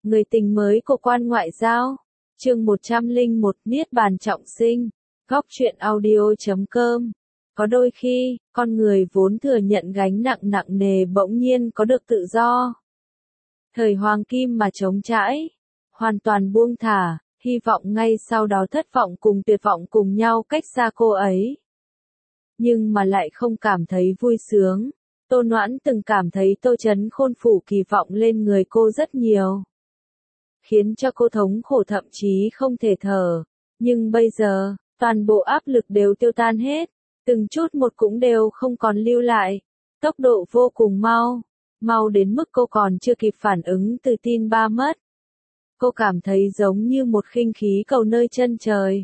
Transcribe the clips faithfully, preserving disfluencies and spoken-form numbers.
Người tình mới của quan ngoại giao. Chương một trăm lẻ một Niết bàn trọng sinh. Góc truyện audio chấm com. Có đôi khi, con người vốn thừa nhận gánh nặng nặng nề bỗng nhiên có được tự do. Thời hoàng kim mà trống trải, hoàn toàn buông thả, hy vọng ngay sau đó thất vọng cùng tuyệt vọng cùng nhau cách xa cô ấy. Nhưng mà lại không cảm thấy vui sướng. Tô Noãn từng cảm thấy Tô Chấn Khôn phủ kỳ vọng lên người cô rất nhiều, khiến cho cô thống khổ thậm chí không thể thở. Nhưng bây giờ, toàn bộ áp lực đều tiêu tan hết, từng chút một cũng đều không còn lưu lại. Tốc độ vô cùng mau, mau đến mức cô còn chưa kịp phản ứng từ tin ba mất. Cô cảm thấy giống như một khinh khí cầu nơi chân trời,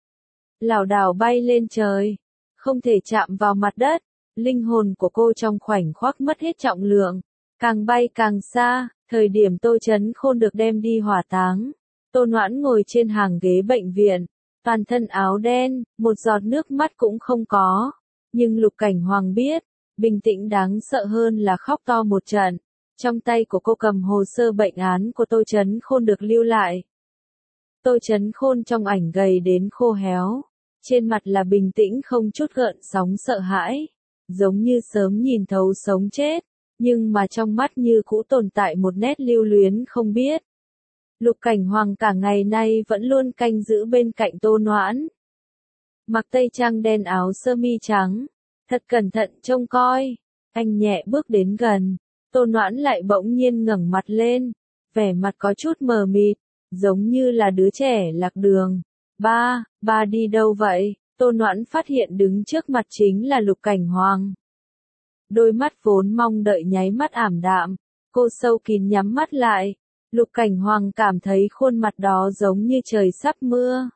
lảo đảo bay lên trời, không thể chạm vào mặt đất. Linh hồn của cô trong khoảnh khắc mất hết trọng lượng, càng bay càng xa. Thời điểm Tô Chấn Khôn được đem đi hỏa táng, Tô Noãn ngồi trên hàng ghế bệnh viện, toàn thân áo đen, một giọt nước mắt cũng không có. Nhưng Lục Cảnh Hoàng biết, bình tĩnh đáng sợ hơn là khóc to một trận. Trong tay của cô cầm hồ sơ bệnh án của Tô Chấn Khôn được lưu lại. Tô Chấn Khôn trong ảnh gầy đến khô héo, trên mặt là bình tĩnh không chút gợn sóng sợ hãi, giống như sớm nhìn thấu sống chết, nhưng mà trong mắt như cũ tồn tại một nét lưu luyến không biết. Lục Cảnh Hoàng cả ngày nay vẫn luôn canh giữ bên cạnh Tô Noãn, mặc tây trang đen áo sơ mi trắng, thật cẩn thận trông coi. Anh nhẹ bước đến gần, Tô Noãn lại bỗng nhiên ngẩng mặt lên, vẻ mặt có chút mờ mịt, giống như là đứa trẻ lạc đường. Ba, ba đi đâu vậy? Tô Noãn phát hiện đứng trước mặt chính là Lục Cảnh Hoàng. Đôi mắt vốn mong đợi nháy mắt ảm đạm, cô sâu kín nhắm mắt lại. Lục Cảnh Hoàng cảm thấy khuôn mặt đó giống như trời sắp mưa.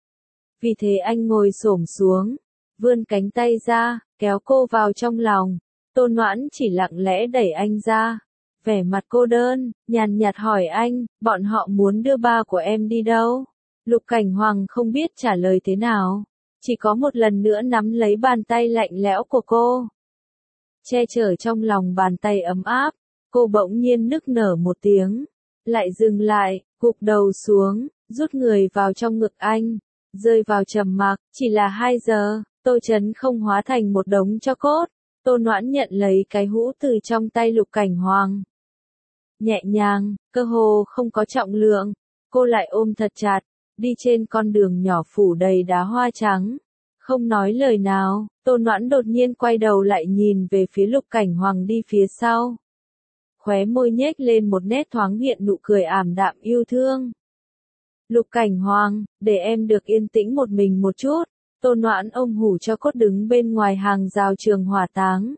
Vì thế anh ngồi xổm xuống, vươn cánh tay ra, kéo cô vào trong lòng. Tô Noãn chỉ lặng lẽ đẩy anh ra, vẻ mặt cô đơn, nhàn nhạt hỏi anh, bọn họ muốn đưa ba của em đi đâu? Lục Cảnh Hoàng không biết trả lời thế nào, chỉ có một lần nữa nắm lấy bàn tay lạnh lẽo của cô, che chở trong lòng bàn tay ấm áp. Cô bỗng nhiên nức nở một tiếng, lại dừng lại, gục đầu xuống, rút người vào trong ngực anh, rơi vào trầm mặc. Chỉ là hai giờ, Tô Chấn không hóa thành một đống tro cốt. Tô Noãn nhận lấy cái hũ từ trong tay Lục Cảnh Hoàng, nhẹ nhàng, cơ hồ không có trọng lượng, cô lại ôm thật chặt, đi trên con đường nhỏ phủ đầy đá hoa trắng, không nói lời nào. Tô Noãn đột nhiên quay đầu lại nhìn về phía Lục Cảnh Hoàng đi phía sau, khóe môi nhếch lên một nét thoáng hiện nụ cười ảm đạm yêu thương. Lục Cảnh Hoàng, để em được yên tĩnh một mình một chút. Tô Noãn ôm hủ cho cốt đứng bên ngoài hàng rào trường hỏa táng,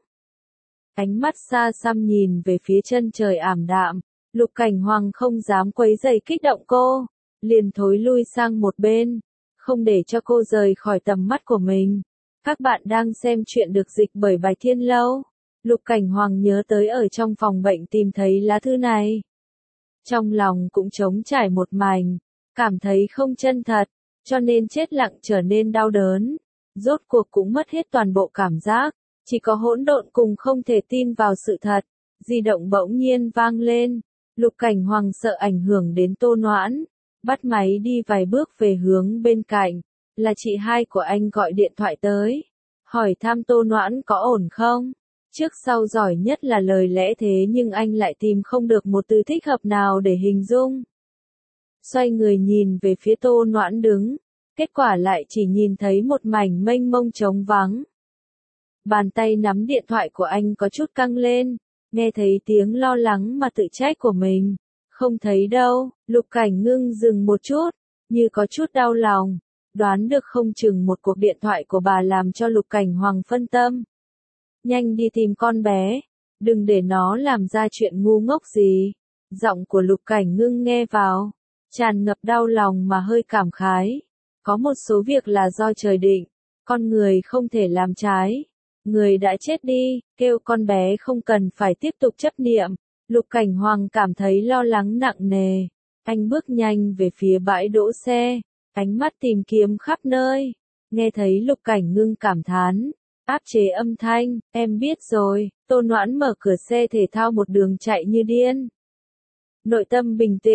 ánh mắt xa xăm nhìn về phía chân trời ảm đạm. Lục Cảnh Hoàng không dám quấy rầy kích động cô, liền thối lui sang một bên, không để cho cô rời khỏi tầm mắt của mình. Các bạn đang xem chuyện được dịch bởi Bài Thiên Lâu. Lục Cảnh Hoàng nhớ tới ở trong phòng bệnh tìm thấy lá thư này, trong lòng cũng trống trải một mảnh, cảm thấy không chân thật, cho nên chết lặng trở nên đau đớn. Rốt cuộc cũng mất hết toàn bộ cảm giác, chỉ có hỗn độn cùng không thể tin vào sự thật. Di động bỗng nhiên vang lên, Lục Cảnh Hoàng sợ ảnh hưởng đến Tô Noãn, bắt máy đi vài bước về hướng bên cạnh. Là chị hai của anh gọi điện thoại tới, hỏi thăm Tô Noãn có ổn không. Trước sau giỏi nhất là lời lẽ, thế nhưng anh lại tìm không được một từ thích hợp nào để hình dung. Xoay người nhìn về phía Tô Noãn đứng, kết quả lại chỉ nhìn thấy một mảnh mênh mông trống vắng. Bàn tay nắm điện thoại của anh có chút căng lên, nghe thấy tiếng lo lắng mà tự trách của mình. Không thấy đâu. Lục Cảnh Ngưng dừng một chút, như có chút đau lòng, đoán được không chừng một cuộc điện thoại của bà làm cho Lục Cảnh Hoàng phân tâm. Nhanh đi tìm con bé, đừng để nó làm ra chuyện ngu ngốc gì. Giọng của Lục Cảnh Ngưng nghe vào, tràn ngập đau lòng mà hơi cảm khái. Có một số việc là do trời định, con người không thể làm trái. Người đã chết đi, kêu con bé không cần phải tiếp tục chấp niệm. Lục Cảnh Hoàng cảm thấy lo lắng nặng nề. Anh bước nhanh về phía bãi đỗ xe, ánh mắt tìm kiếm khắp nơi. Nghe thấy Lục Cảnh Ngưng cảm thán, áp chế âm thanh, em biết rồi. Tô Noãn mở cửa xe thể thao một đường chạy như điên. Nội tâm bình tĩnh,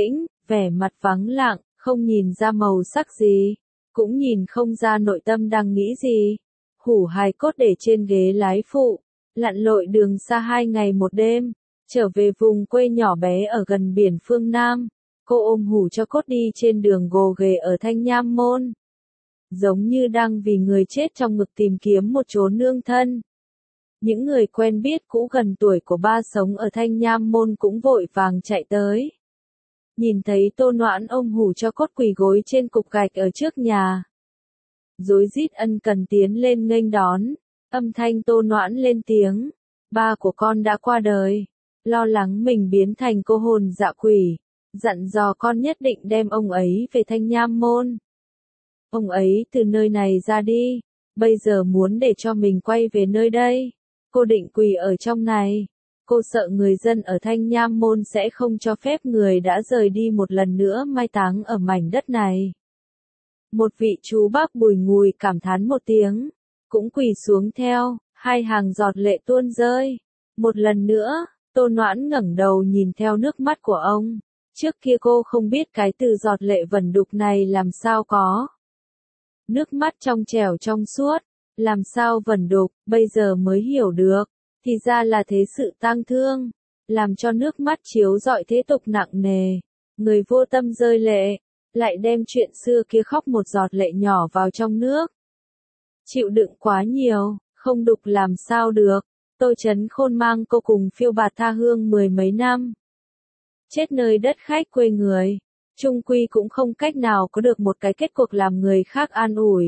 vẻ mặt vắng lặng, không nhìn ra màu sắc gì, cũng nhìn không ra nội tâm đang nghĩ gì. Hủ hài cốt để trên ghế lái phụ, lặn lội đường xa hai ngày một đêm, trở về vùng quê nhỏ bé ở gần biển phương Nam. Cô ôm hủ cho cốt đi trên đường gồ ghề ở Thanh Nham Môn. Giống như đang vì người chết trong ngực tìm kiếm một chốn nương thân. Những người quen biết cũ gần tuổi của ba sống ở Thanh Nham Môn cũng vội vàng chạy tới. Nhìn thấy Tô Noãn ôm hủ cho cốt quỳ gối trên cục gạch ở trước nhà. Rối rít ân cần tiến lên nghênh đón, âm thanh Tô Noãn lên tiếng, ba của con đã qua đời, lo lắng mình biến thành cô hồn dạ quỷ, dặn dò con nhất định đem ông ấy về Thanh Nham Môn. Ông ấy từ nơi này ra đi, bây giờ muốn để cho mình quay về nơi đây, cô định quỳ ở trong này, cô sợ người dân ở Thanh Nham Môn sẽ không cho phép người đã rời đi một lần nữa mai táng ở mảnh đất này. Một vị chú bác bùi ngùi cảm thán một tiếng, cũng quỳ xuống theo, hai hàng giọt lệ tuôn rơi. Một lần nữa, Tô Noãn ngẩng đầu nhìn theo nước mắt của ông, trước kia cô không biết cái từ giọt lệ vẩn đục này làm sao có. Nước mắt trong trẻo trong suốt, làm sao vẩn đục, bây giờ mới hiểu được, thì ra là thế sự tang thương, làm cho nước mắt chiếu rọi thế tục nặng nề, người vô tâm rơi lệ. Lại đem chuyện xưa kia khóc một giọt lệ nhỏ vào trong nước. Chịu đựng quá nhiều, không đục làm sao được, Tô Chấn Khôn mang cô cùng phiêu bạt tha hương mười mấy năm. Chết nơi đất khách quê người, chung quy cũng không cách nào có được một cái kết cuộc làm người khác an ủi.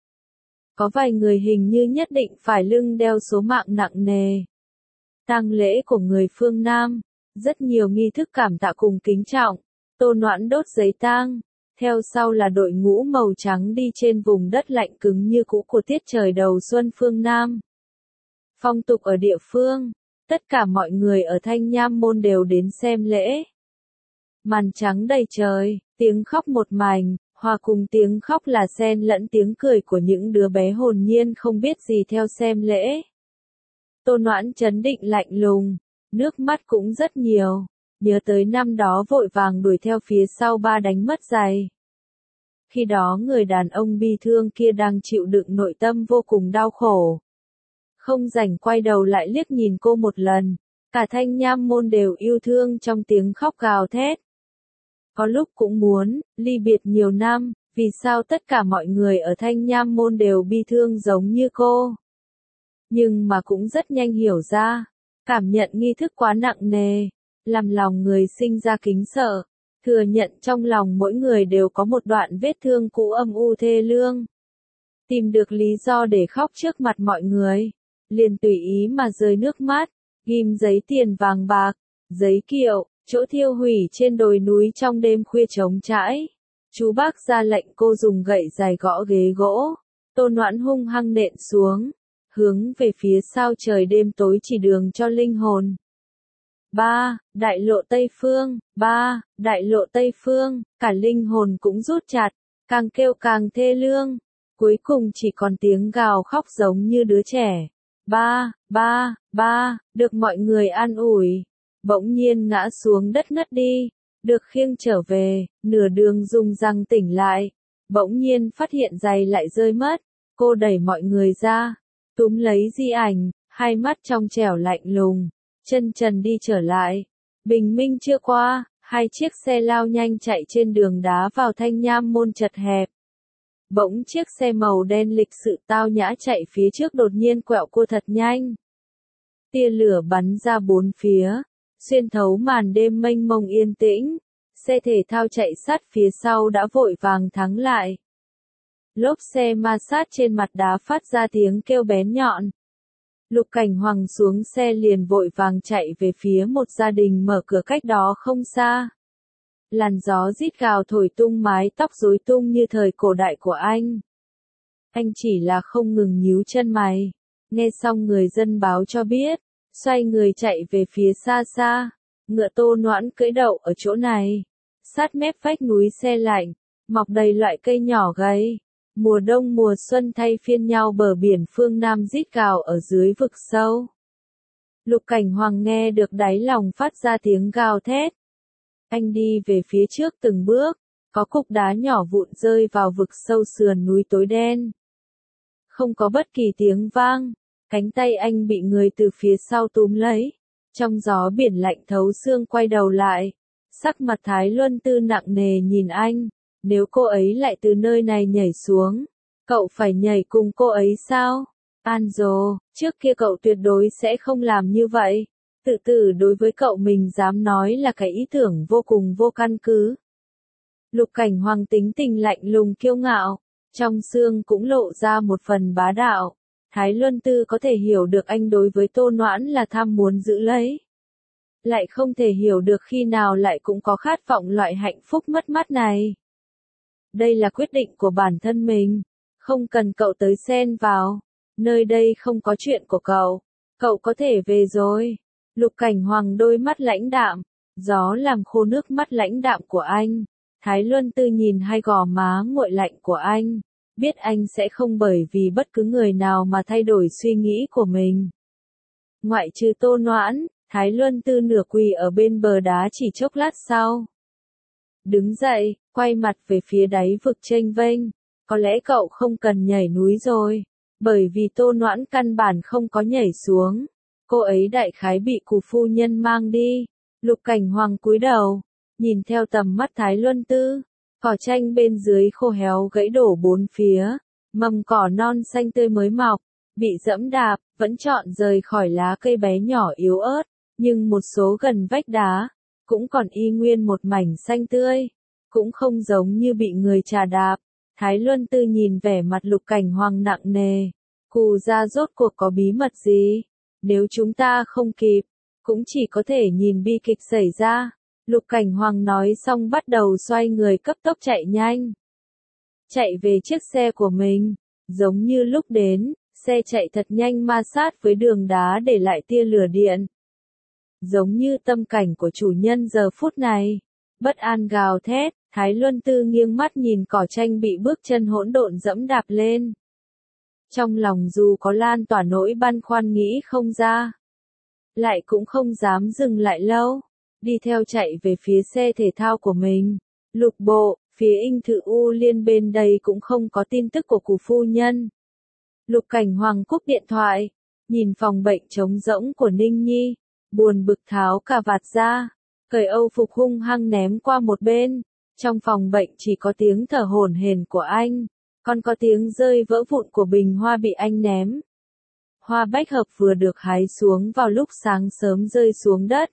Có vài người hình như nhất định phải lưng đeo số mạng nặng nề. Tang lễ của người phương Nam, rất nhiều nghi thức cảm tạ cùng kính trọng, Tô Noãn đốt giấy tang. Theo sau là đội ngũ màu trắng đi trên vùng đất lạnh cứng như cũ của tiết trời đầu xuân phương Nam. Phong tục ở địa phương, tất cả mọi người ở Thanh Nham Môn đều đến xem lễ. Màn trắng đầy trời, tiếng khóc một mảnh, hòa cùng tiếng khóc là xen lẫn tiếng cười của những đứa bé hồn nhiên không biết gì theo xem lễ. Tô Noãn trấn định lạnh lùng, nước mắt cũng rất nhiều. Nhớ tới năm đó vội vàng đuổi theo phía sau ba đánh mất giày. Khi đó người đàn ông bi thương kia đang chịu đựng nội tâm vô cùng đau khổ. Không rảnh quay đầu lại liếc nhìn cô một lần, cả Thanh Nham Môn đều yêu thương trong tiếng khóc gào thét. Có lúc cũng muốn, ly biệt nhiều năm, vì sao tất cả mọi người ở Thanh Nham Môn đều bi thương giống như cô. Nhưng mà cũng rất nhanh hiểu ra, cảm nhận nghi thức quá nặng nề. Làm lòng người sinh ra kính sợ, thừa nhận trong lòng mỗi người đều có một đoạn vết thương cũ âm u thê lương. Tìm được lý do để khóc trước mặt mọi người, liền tùy ý mà rơi nước mắt, ghim giấy tiền vàng bạc, giấy kiệu, chỗ thiêu hủy trên đồi núi trong đêm khuya trống trải. Chú bác ra lệnh cô dùng gậy dài gõ ghế gỗ, Tô Noãn hung hăng nện xuống, hướng về phía sao trời đêm tối chỉ đường cho linh hồn. Ba, đại lộ Tây Phương, ba, đại lộ Tây Phương, cả linh hồn cũng rút chặt, càng kêu càng thê lương, cuối cùng chỉ còn tiếng gào khóc giống như đứa trẻ. Ba, ba, ba, được mọi người an ủi, bỗng nhiên ngã xuống đất ngất đi, được khiêng trở về, nửa đường dùng răng tỉnh lại, bỗng nhiên phát hiện giày lại rơi mất, cô đẩy mọi người ra, túm lấy di ảnh, hai mắt trong trẻo lạnh lùng. Chân trần đi trở lại. Bình minh chưa qua, hai chiếc xe lao nhanh chạy trên đường đá vào Thanh Nham Môn chật hẹp. Bỗng chiếc xe màu đen lịch sự tao nhã chạy phía trước đột nhiên quẹo cua thật nhanh. Tia lửa bắn ra bốn phía, xuyên thấu màn đêm mênh mông yên tĩnh. Xe thể thao chạy sát phía sau đã vội vàng thắng lại. Lốp xe ma sát trên mặt đá phát ra tiếng kêu bén nhọn. Lục Cảnh Hoàng xuống xe liền vội vàng chạy về phía một gia đình mở cửa cách đó không xa. Làn gió rít gào thổi tung mái tóc rối tung như thời cổ đại của anh. Anh chỉ là không ngừng nhíu chân mày. Nghe xong người dân báo cho biết, xoay người chạy về phía xa xa. Ngựa Tô Noãn cưỡi đậu ở chỗ này. Sát mép vách núi se lạnh, mọc đầy loại cây nhỏ gầy. Mùa đông mùa xuân thay phiên nhau bờ biển phương Nam rít gào ở dưới vực sâu. Lục Cảnh Hoàng nghe được đáy lòng phát ra tiếng gào thét. Anh đi về phía trước từng bước, có cục đá nhỏ vụn rơi vào vực sâu sườn núi tối đen. Không có bất kỳ tiếng vang, cánh tay anh bị người từ phía sau túm lấy. Trong gió biển lạnh thấu xương quay đầu lại, sắc mặt Thái Luân Tư nặng nề nhìn anh, nếu cô ấy lại từ nơi này nhảy xuống, cậu phải nhảy cùng cô ấy sao? Anjo, trước kia cậu tuyệt đối sẽ không làm như vậy. Tự tử đối với cậu mình dám nói là cái ý tưởng vô cùng vô căn cứ. Lục Cảnh Hoàng tính tình lạnh lùng kiêu ngạo, trong xương cũng lộ ra một phần bá đạo. Thái Luân Tư có thể hiểu được anh đối với Tô Noãn là tham muốn giữ lấy. Lại không thể hiểu được khi nào lại cũng có khát vọng loại hạnh phúc mất mát này. Đây là quyết định của bản thân mình, không cần cậu tới xen vào. Nơi đây không có chuyện của cậu, cậu có thể về rồi. Lục Cảnh Hoàng đôi mắt lãnh đạm, gió làm khô nước mắt lãnh đạm của anh. Thái Luân Tư nhìn hai gò má nguội lạnh của anh, biết anh sẽ không bởi vì bất cứ người nào mà thay đổi suy nghĩ của mình. Ngoại trừ Tô Noãn, Thái Luân Tư nửa quỳ ở bên bờ đá chỉ chốc lát sau. Đứng dậy, quay mặt về phía đáy vực chênh vênh. Có lẽ cậu không cần nhảy núi rồi, bởi vì Tô Noãn căn bản không có nhảy xuống. Cô ấy đại khái bị Cù phu nhân mang đi. Lục Cảnh Hoàng cúi đầu, nhìn theo tầm mắt Thái Luân Tư. Cỏ chanh bên dưới khô héo gãy đổ bốn phía, mầm cỏ non xanh tươi mới mọc, bị dẫm đạp, vẫn chọn rời khỏi lá cây bé nhỏ yếu ớt, nhưng một số gần vách đá, cũng còn y nguyên một mảnh xanh tươi, cũng không giống như bị người trà đạp. Thái Luân Tư nhìn vẻ mặt Lục Cảnh Hoàng nặng nề, Cù gia rốt cuộc có bí mật gì? Nếu chúng ta không kịp, cũng chỉ có thể nhìn bi kịch xảy ra. Lục Cảnh Hoàng nói xong bắt đầu xoay người cấp tốc chạy nhanh. Chạy về chiếc xe của mình, giống như lúc đến, xe chạy thật nhanh ma sát với đường đá để lại tia lửa điện. Giống như tâm cảnh của chủ nhân giờ phút này, bất an gào thét, Thái Luân Tư nghiêng mắt nhìn cỏ chanh bị bước chân hỗn độn dẫm đạp lên. Trong lòng dù có lan tỏa nỗi băn khoăn nghĩ không ra, lại cũng không dám dừng lại lâu, đi theo chạy về phía xe thể thao của mình. Lục bộ, phía Inh Thự U Liên bên đây cũng không có tin tức của Cù phu nhân. Lục Cảnh Hoàng cúp điện thoại, nhìn phòng bệnh trống rỗng của Ninh Nhi, buồn bực tháo cà vạt ra, cởi âu phục hung hăng ném qua một bên. Trong phòng bệnh chỉ có tiếng thở hổn hển của anh, còn có tiếng rơi vỡ vụn của bình hoa bị anh ném. Hoa bách hợp vừa được hái xuống vào lúc sáng sớm rơi xuống đất.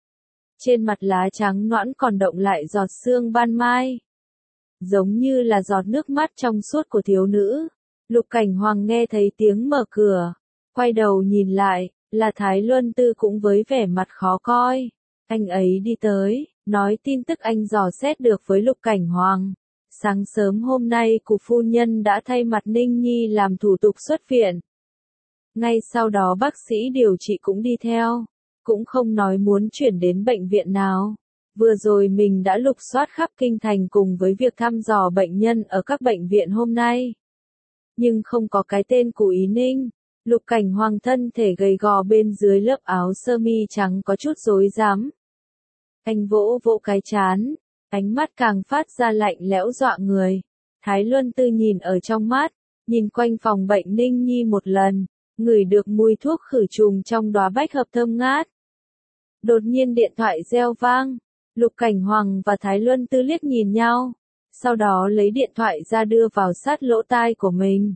Trên mặt lá trắng nõn còn động lại giọt sương ban mai, giống như là giọt nước mắt trong suốt của thiếu nữ. Lục Cảnh Hoàng nghe thấy tiếng mở cửa, quay đầu nhìn lại, là Thái Luân Tư cũng với vẻ mặt khó coi. Anh ấy đi tới, nói tin tức anh dò xét được với Lục Cảnh Hoàng. Sáng sớm hôm nay Cù phu nhân đã thay mặt Ninh Nhi làm thủ tục xuất viện. Ngay sau đó bác sĩ điều trị cũng đi theo, cũng không nói muốn chuyển đến bệnh viện nào. Vừa rồi mình đã lục soát khắp kinh thành cùng với việc thăm dò bệnh nhân ở các bệnh viện hôm nay. Nhưng không có cái tên của Ý Ninh. Lục Cảnh Hoàng thân thể gầy gò bên dưới lớp áo sơ mi trắng có chút rối rắm. Anh vỗ vỗ cái trán, ánh mắt càng phát ra lạnh lẽo dọa người. Thái Luân Tư nhìn ở trong mắt, nhìn quanh phòng bệnh Ninh Nhi một lần, ngửi được mùi thuốc khử trùng trong đóa bách hợp thơm ngát. Đột nhiên điện thoại reo vang, Lục Cảnh Hoàng và Thái Luân Tư liếc nhìn nhau, sau đó lấy điện thoại ra đưa vào sát lỗ tai của mình.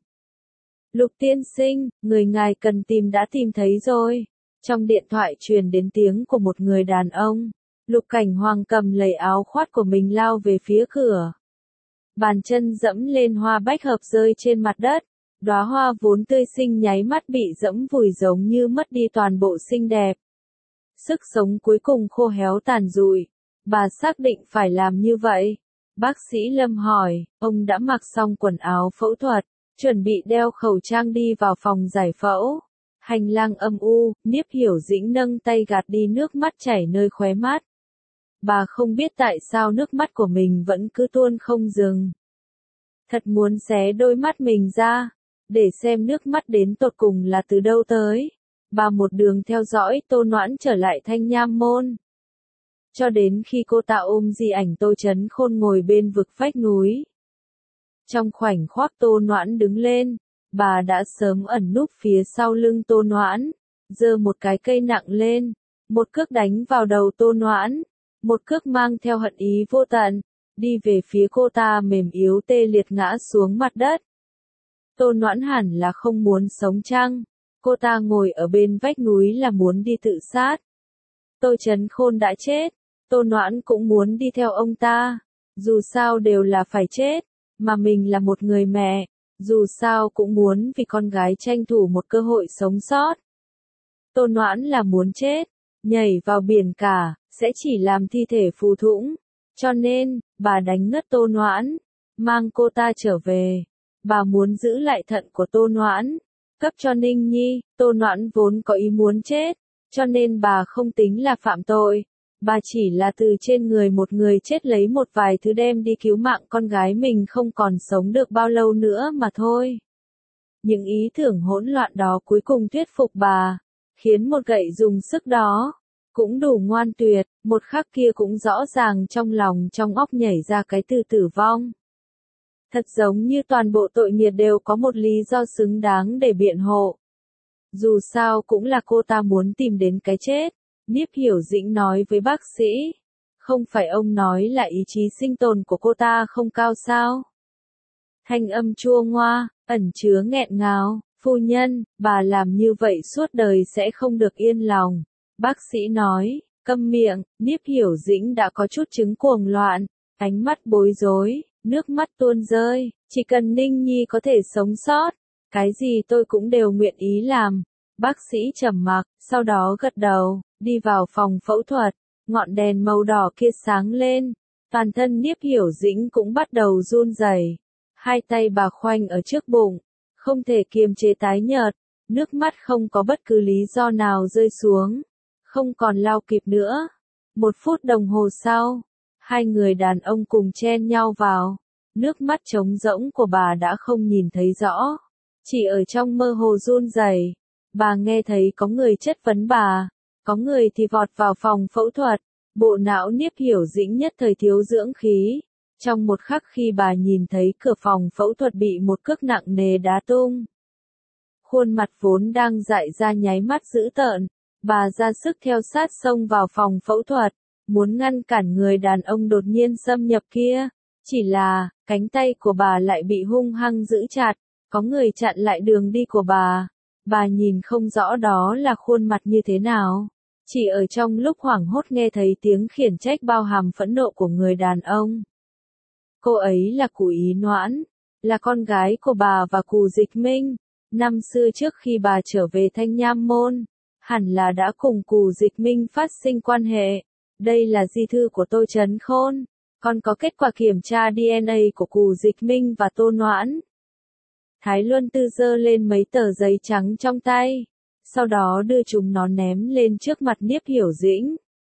Lục tiên sinh, người ngài cần tìm đã tìm thấy rồi. Trong điện thoại truyền đến tiếng của một người đàn ông. Lục Cảnh Hoàng cầm lấy áo khoác của mình lao về phía cửa. Bàn chân dẫm lên hoa bách hợp rơi trên mặt đất. Đóa hoa vốn tươi xinh nháy mắt bị dẫm vùi giống như mất đi toàn bộ xinh đẹp. Sức sống cuối cùng khô héo tàn rụi. Bà xác định phải làm như vậy. Bác sĩ Lâm hỏi, ông đã mặc xong quần áo phẫu thuật, chuẩn bị đeo khẩu trang đi vào phòng giải phẫu. Hành lang âm u, Niếp Hiểu Dĩnh nâng tay gạt đi nước mắt chảy nơi khóe mắt. Bà không biết tại sao nước mắt của mình vẫn cứ tuôn không dừng. Thật muốn xé đôi mắt mình ra, để xem nước mắt đến tột cùng là từ đâu tới. Bà một đường theo dõi Tô Noãn trở lại Thanh Nham Môn. cho đến khi cô ta ôm di ảnh Tô Chấn Khôn ngồi bên vực vách núi. Trong khoảnh khắc Tô Noãn đứng lên, bà đã sớm ẩn núp phía sau lưng Tô Noãn, giơ một cái cây nặng lên, một cước đánh vào đầu Tô Noãn, một cước mang theo hận ý vô tận, đi về phía cô ta mềm yếu tê liệt ngã xuống mặt đất. Tô Noãn hẳn là không muốn sống chăng? Cô ta ngồi ở bên vách núi là muốn đi tự sát. Tô Chấn Khôn đã chết, Tô Noãn cũng muốn đi theo ông ta, dù sao đều là phải chết, mà mình là một người mẹ, dù sao cũng muốn vì con gái tranh thủ một cơ hội sống sót. Tô Noãn là muốn chết, nhảy vào biển cả, sẽ chỉ làm thi thể phù thủng, cho nên, bà đánh ngất Tô Noãn, mang cô ta trở về. Bà muốn giữ lại thận của Tô Noãn, cấp cho Ninh Nhi. Tô Noãn vốn có ý muốn chết, cho nên bà không tính là phạm tội. Bà chỉ là từ trên người một người chết lấy một vài thứ đem đi cứu mạng con gái mình không còn sống được bao lâu nữa mà thôi. Những ý tưởng hỗn loạn đó cuối cùng thuyết phục bà, khiến một gậy dùng sức đó cũng đủ ngoan tuyệt, một khắc kia cũng rõ ràng trong lòng trong óc nhảy ra cái từ tử vong. Thật giống như toàn bộ tội nghiệp đều có một lý do xứng đáng để biện hộ. Dù sao cũng là cô ta muốn tìm đến cái chết, Niếp Hiểu Dĩnh nói với bác sĩ. Không phải ông nói là ý chí sinh tồn của cô ta không cao sao? Thanh âm chua ngoa, ẩn chứa nghẹn ngào, phu nhân, bà làm như vậy suốt đời sẽ không được yên lòng. Bác sĩ nói, câm miệng. Niếp Hiểu Dĩnh đã có chút chứng cuồng loạn, ánh mắt bối rối, nước mắt tuôn rơi, chỉ cần Ninh Nhi có thể sống sót, cái gì tôi cũng đều nguyện ý làm. Bác sĩ trầm mặc, sau đó gật đầu, đi vào phòng phẫu thuật, ngọn đèn màu đỏ kia sáng lên, toàn thân Niếp Hiểu Dĩnh cũng bắt đầu run rẩy, hai tay bà khoanh ở trước bụng, không thể kiềm chế tái nhợt, nước mắt không có bất cứ lý do nào rơi xuống, không còn lau kịp nữa. Một phút đồng hồ sau, hai người đàn ông cùng chen nhau vào, nước mắt trống rỗng của bà đã không nhìn thấy rõ, chỉ ở trong mơ hồ run rẩy. Bà nghe thấy có người chất vấn bà, có người thì vọt vào phòng phẫu thuật, bộ não Niếp Hiểu Dĩnh nhất thời thiếu dưỡng khí. Trong một khắc khi bà nhìn thấy cửa phòng phẫu thuật bị một cước nặng nề đá tung, khuôn mặt vốn đang dại ra nháy mắt dữ tợn, bà ra sức theo sát xông vào phòng phẫu thuật, muốn ngăn cản người đàn ông đột nhiên xâm nhập kia, chỉ là, cánh tay của bà lại bị hung hăng giữ chặt, có người chặn lại đường đi của bà. Bà nhìn không rõ đó là khuôn mặt như thế nào, chỉ ở trong lúc hoảng hốt nghe thấy tiếng khiển trách bao hàm phẫn nộ của người đàn ông. Cô ấy là Cù Ý Noãn, là con gái của bà và Cù Dịch Minh. Năm xưa trước khi bà trở về Thanh Nham Môn, hẳn là đã cùng Cù Dịch Minh phát sinh quan hệ. Đây là di thư của Tô Chấn Khôn, còn có kết quả kiểm tra đê en a của Cù Dịch Minh và Tô Noãn. Thái Luân Tư giơ lên mấy tờ giấy trắng trong tay, sau đó đưa chúng nó ném lên trước mặt Niếp Hiểu Dĩnh.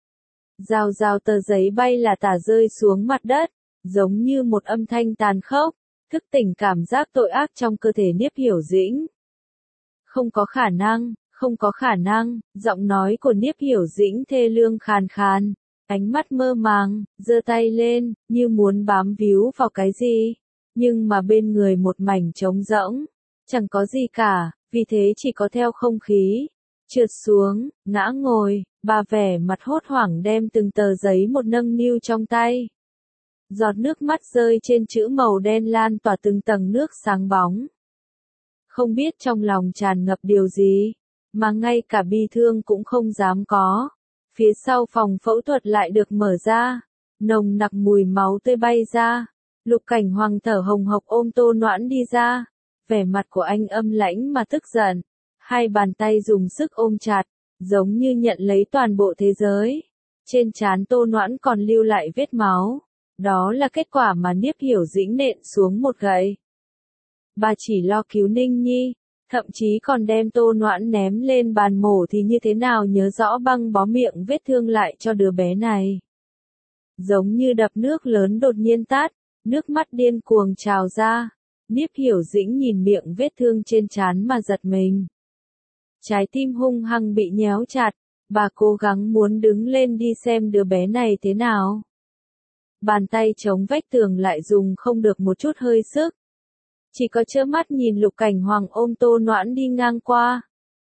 Rào rào tờ giấy bay là tả rơi xuống mặt đất, giống như một âm thanh tàn khốc, thức tỉnh cảm giác tội ác trong cơ thể Niếp Hiểu Dĩnh. Không có khả năng, không có khả năng, giọng nói của Niếp Hiểu Dĩnh thê lương khàn khàn, ánh mắt mơ màng, giơ tay lên, như muốn bám víu vào cái gì. Nhưng mà bên người một mảnh trống rỗng, chẳng có gì cả, vì thế chỉ có theo không khí, trượt xuống, ngã ngồi, bà vẻ mặt hốt hoảng đem từng tờ giấy một nâng niu trong tay. Giọt nước mắt rơi trên chữ màu đen lan tỏa từng tầng nước sáng bóng. Không biết trong lòng tràn ngập điều gì, mà ngay cả bi thương cũng không dám có. Phía sau phòng phẫu thuật lại được mở ra, nồng nặc mùi máu tươi bay ra. Lục Cảnh Hoàng thở hồng hộc ôm Tô Noãn đi ra, vẻ mặt của anh âm lãnh mà tức giận, hai bàn tay dùng sức ôm chặt, giống như nhận lấy toàn bộ thế giới. Trên trán Tô Noãn còn lưu lại vết máu, đó là kết quả mà Niếp Hiểu Dĩnh nện xuống một gậy. Bà chỉ lo cứu Ninh Nhi, thậm chí còn đem Tô Noãn ném lên bàn mổ thì như thế nào nhớ rõ băng bó miệng vết thương lại cho đứa bé này. Giống như đập nước lớn đột nhiên tát. Nước mắt điên cuồng trào ra, Niếp Hiểu Dĩnh nhìn miệng vết thương trên trán mà giật mình. Trái tim hung hăng bị nhéo chặt, Bà cố gắng muốn đứng lên đi xem đứa bé này thế nào. Bàn tay chống vách tường lại dùng không được một chút hơi sức. Chỉ có trơ mắt nhìn Lục Cảnh Hoàng ôm Tô Noãn đi ngang qua.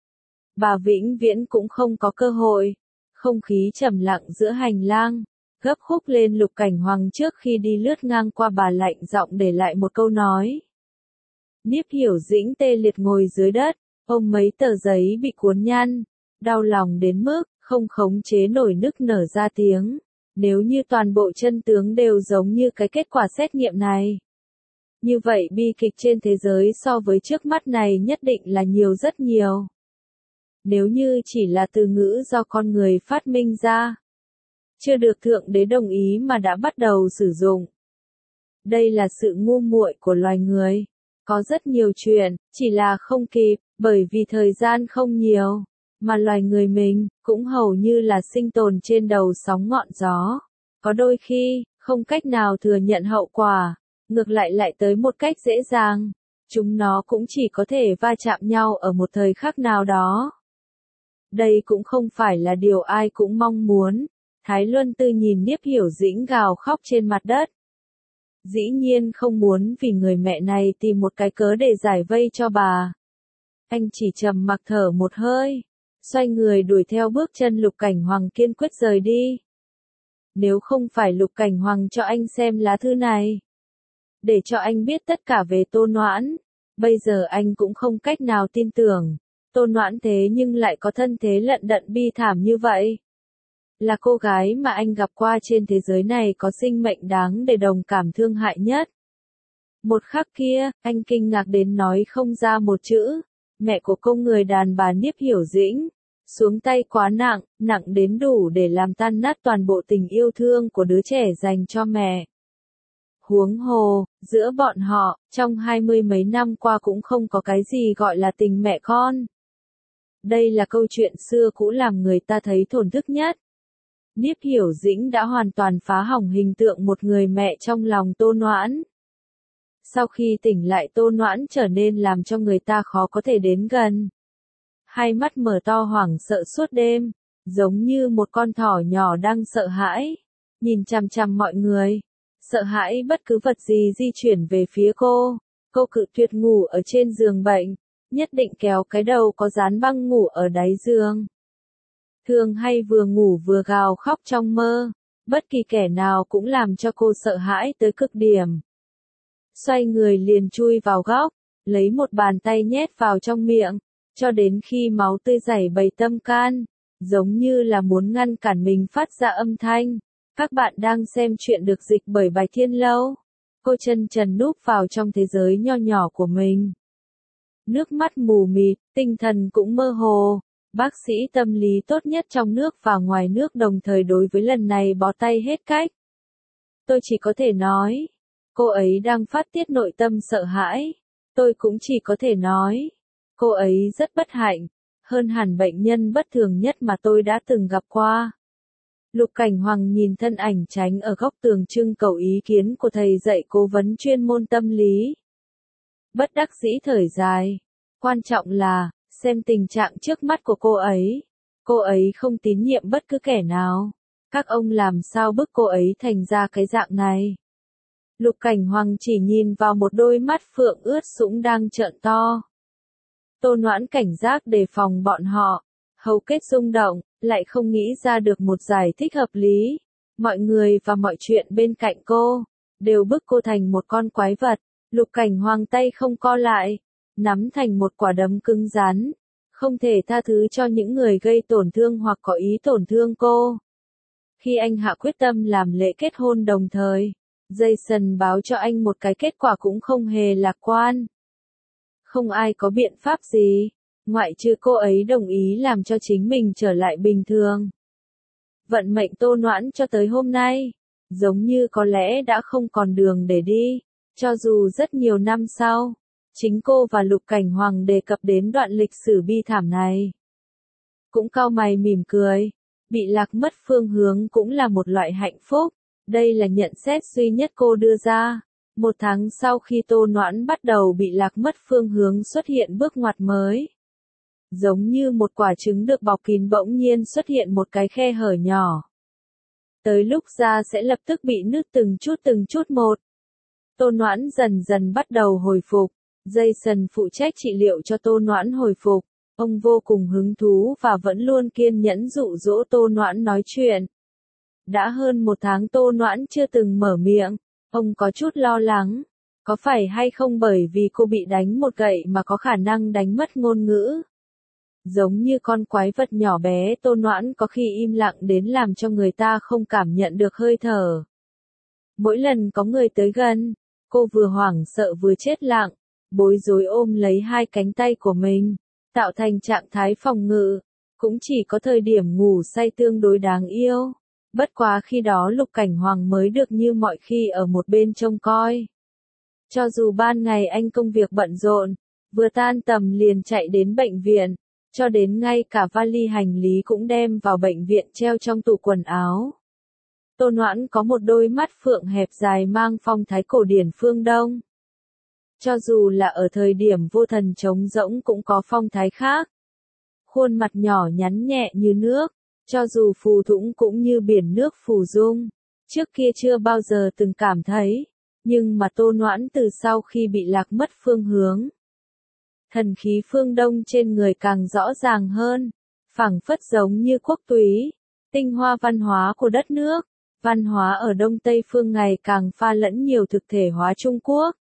Bà vĩnh viễn cũng không có cơ hội. Không khí trầm lặng giữa hành lang, gấp khúc lên Lục Cảnh Hoàng trước khi đi lướt ngang qua bà lạnh giọng để lại một câu nói. Niếp Hiểu Dĩnh tê liệt ngồi dưới đất, ôm mấy tờ giấy bị cuốn nhăn, đau lòng đến mức không khống chế nổi nức nở ra tiếng. Nếu như toàn bộ chân tướng đều giống như cái kết quả xét nghiệm này, như vậy bi kịch trên thế giới so với trước mắt này nhất định là nhiều rất nhiều. Nếu như chỉ là từ ngữ do con người phát minh ra, chưa được Thượng Đế đồng ý mà đã bắt đầu sử dụng. Đây là sự ngu muội của loài người. Có rất nhiều chuyện, chỉ là không kịp, bởi vì thời gian không nhiều, mà loài người mình cũng hầu như là sinh tồn trên đầu sóng ngọn gió. Có đôi khi, không cách nào thừa nhận hậu quả, ngược lại lại tới một cách dễ dàng. Chúng nó cũng chỉ có thể va chạm nhau ở một thời khắc nào đó. Đây cũng không phải là điều ai cũng mong muốn. Thái Luân Tư nhìn Niếp Hiểu Dĩnh gào khóc trên mặt đất. Dĩ nhiên không muốn vì người mẹ này tìm một cái cớ để giải vây cho bà. Anh chỉ trầm mặc thở một hơi, xoay người đuổi theo bước chân Lục Cảnh Hoàng kiên quyết rời đi. Nếu không phải Lục Cảnh Hoàng cho anh xem lá thư này, để cho anh biết tất cả về Tô Noãn, bây giờ anh cũng không cách nào tin tưởng, Tô Noãn thế nhưng lại có thân thế lận đận bi thảm như vậy. Là cô gái mà anh gặp qua trên thế giới này có sinh mệnh đáng để đồng cảm thương hại nhất. Một khắc kia, anh kinh ngạc đến nói không ra một chữ. Mẹ của cô người đàn bà Niếp Hiểu Dĩnh, xuống tay quá nặng, nặng đến đủ để làm tan nát toàn bộ tình yêu thương của đứa trẻ dành cho mẹ. Huống hồ, giữa bọn họ, trong hai mươi mấy năm qua cũng không có cái gì gọi là tình mẹ con. Đây là câu chuyện xưa cũ làm người ta thấy thổn thức nhất. Niếp Hiểu Dĩnh đã hoàn toàn phá hỏng hình tượng một người mẹ trong lòng Tô Noãn. Sau khi tỉnh lại Tô Noãn trở nên làm cho người ta khó có thể đến gần. Hai mắt mở to hoảng sợ suốt đêm, giống như một con thỏ nhỏ đang sợ hãi, nhìn chằm chằm mọi người, sợ hãi bất cứ vật gì di chuyển về phía cô. Cô cự tuyệt ngủ ở trên giường bệnh, nhất định kéo cái đầu có dán băng ngủ ở đáy giường. Thường hay vừa ngủ vừa gào khóc trong mơ, bất kỳ kẻ nào cũng làm cho cô sợ hãi tới cực điểm. Xoay người liền chui vào góc, lấy một bàn tay nhét vào trong miệng, cho đến khi máu tươi chảy đầy tâm can, giống như là muốn ngăn cản mình phát ra âm thanh. Các bạn đang xem chuyện được dịch bởi Bài Thiên Lâu. Cô chân trần núp vào trong thế giới nho nhỏ của mình. Nước mắt mù mịt, tinh thần cũng mơ hồ. Bác sĩ tâm lý tốt nhất trong nước và ngoài nước đồng thời đối với lần này bó tay hết cách. Tôi chỉ có thể nói, cô ấy đang phát tiết nội tâm sợ hãi. Tôi cũng chỉ có thể nói, cô ấy rất bất hạnh, hơn hẳn bệnh nhân bất thường nhất mà tôi đã từng gặp qua. Lục Cảnh Hoàng nhìn thân ảnh tránh ở góc tường trưng cầu ý kiến của thầy dạy cố vấn chuyên môn tâm lý. Bất đắc dĩ thở dài. Quan trọng là, xem tình trạng trước mắt của cô ấy. Cô ấy không tín nhiệm bất cứ kẻ nào. Các ông làm sao bức cô ấy thành ra cái dạng này? Lục Cảnh Hoàng chỉ nhìn vào một đôi mắt phượng ướt sũng đang trợn to. Tô Noãn cảnh giác đề phòng bọn họ. Hầu kết rung động, lại không nghĩ ra được một giải thích hợp lý. Mọi người và mọi chuyện bên cạnh cô, đều bức cô thành một con quái vật. Lục Cảnh Hoàng tay không co lại, nắm thành một quả đấm cứng rắn. Không thể tha thứ cho những người gây tổn thương hoặc có ý tổn thương cô. Khi anh hạ quyết tâm làm lễ kết hôn đồng thời, Jason báo cho anh một cái kết quả cũng không hề lạc quan. Không ai có biện pháp gì, ngoại trừ cô ấy đồng ý làm cho chính mình trở lại bình thường. Vận mệnh Tô Noãn cho tới hôm nay, giống như có lẽ đã không còn đường để đi, cho dù rất nhiều năm sau, chính cô và Lục Cảnh Hoàng đề cập đến đoạn lịch sử bi thảm này. Cũng cau mày mỉm cười, bị lạc mất phương hướng cũng là một loại hạnh phúc, đây là nhận xét duy nhất cô đưa ra. Một tháng sau khi Tô Noãn bắt đầu bị lạc mất phương hướng xuất hiện bước ngoặt mới. giống như một quả trứng được bọc kín bỗng nhiên xuất hiện một cái khe hở nhỏ. Tới lúc ra sẽ lập tức bị nứt từng chút từng chút một. Tô Noãn dần dần bắt đầu hồi phục. Jason phụ trách trị liệu cho Tô Noãn hồi phục. Ông vô cùng hứng thú và vẫn luôn kiên nhẫn dụ dỗ Tô Noãn nói chuyện. Đã hơn một tháng Tô Noãn chưa từng mở miệng. Ông có chút lo lắng. Có phải hay không bởi vì cô bị đánh một gậy mà có khả năng đánh mất ngôn ngữ? Giống như con quái vật nhỏ bé, Tô Noãn có khi im lặng đến làm cho người ta không cảm nhận được hơi thở. Mỗi lần có người tới gần, cô vừa hoảng sợ vừa chết lặng, bối rối ôm lấy hai cánh tay của mình, tạo thành trạng thái phòng ngự. Cũng chỉ có thời điểm ngủ say tương đối đáng yêu. Bất quá khi đó Lục Cảnh Hoàng mới được như mọi khi ở một bên trông coi. Cho dù ban ngày anh công việc bận rộn, vừa tan tầm liền chạy đến bệnh viện, cho đến ngay cả vali hành lý cũng đem vào bệnh viện treo trong tủ quần áo. Tô Noãn có một đôi mắt phượng hẹp dài mang phong thái cổ điển phương Đông. Cho dù là ở thời điểm vô thần trống rỗng cũng có phong thái khác. Khuôn mặt nhỏ nhắn nhẹ như nước, cho dù phù thủng cũng như biển nước phù dung. Trước kia chưa bao giờ từng cảm thấy, nhưng mà Tô Noãn từ sau khi bị lạc mất phương hướng. Thần khí phương Đông trên người càng rõ ràng hơn, phảng phất giống như quốc túy, tinh hoa văn hóa của đất nước. Văn hóa ở Đông Tây phương ngày càng pha lẫn nhiều thực thể hóa Trung Quốc.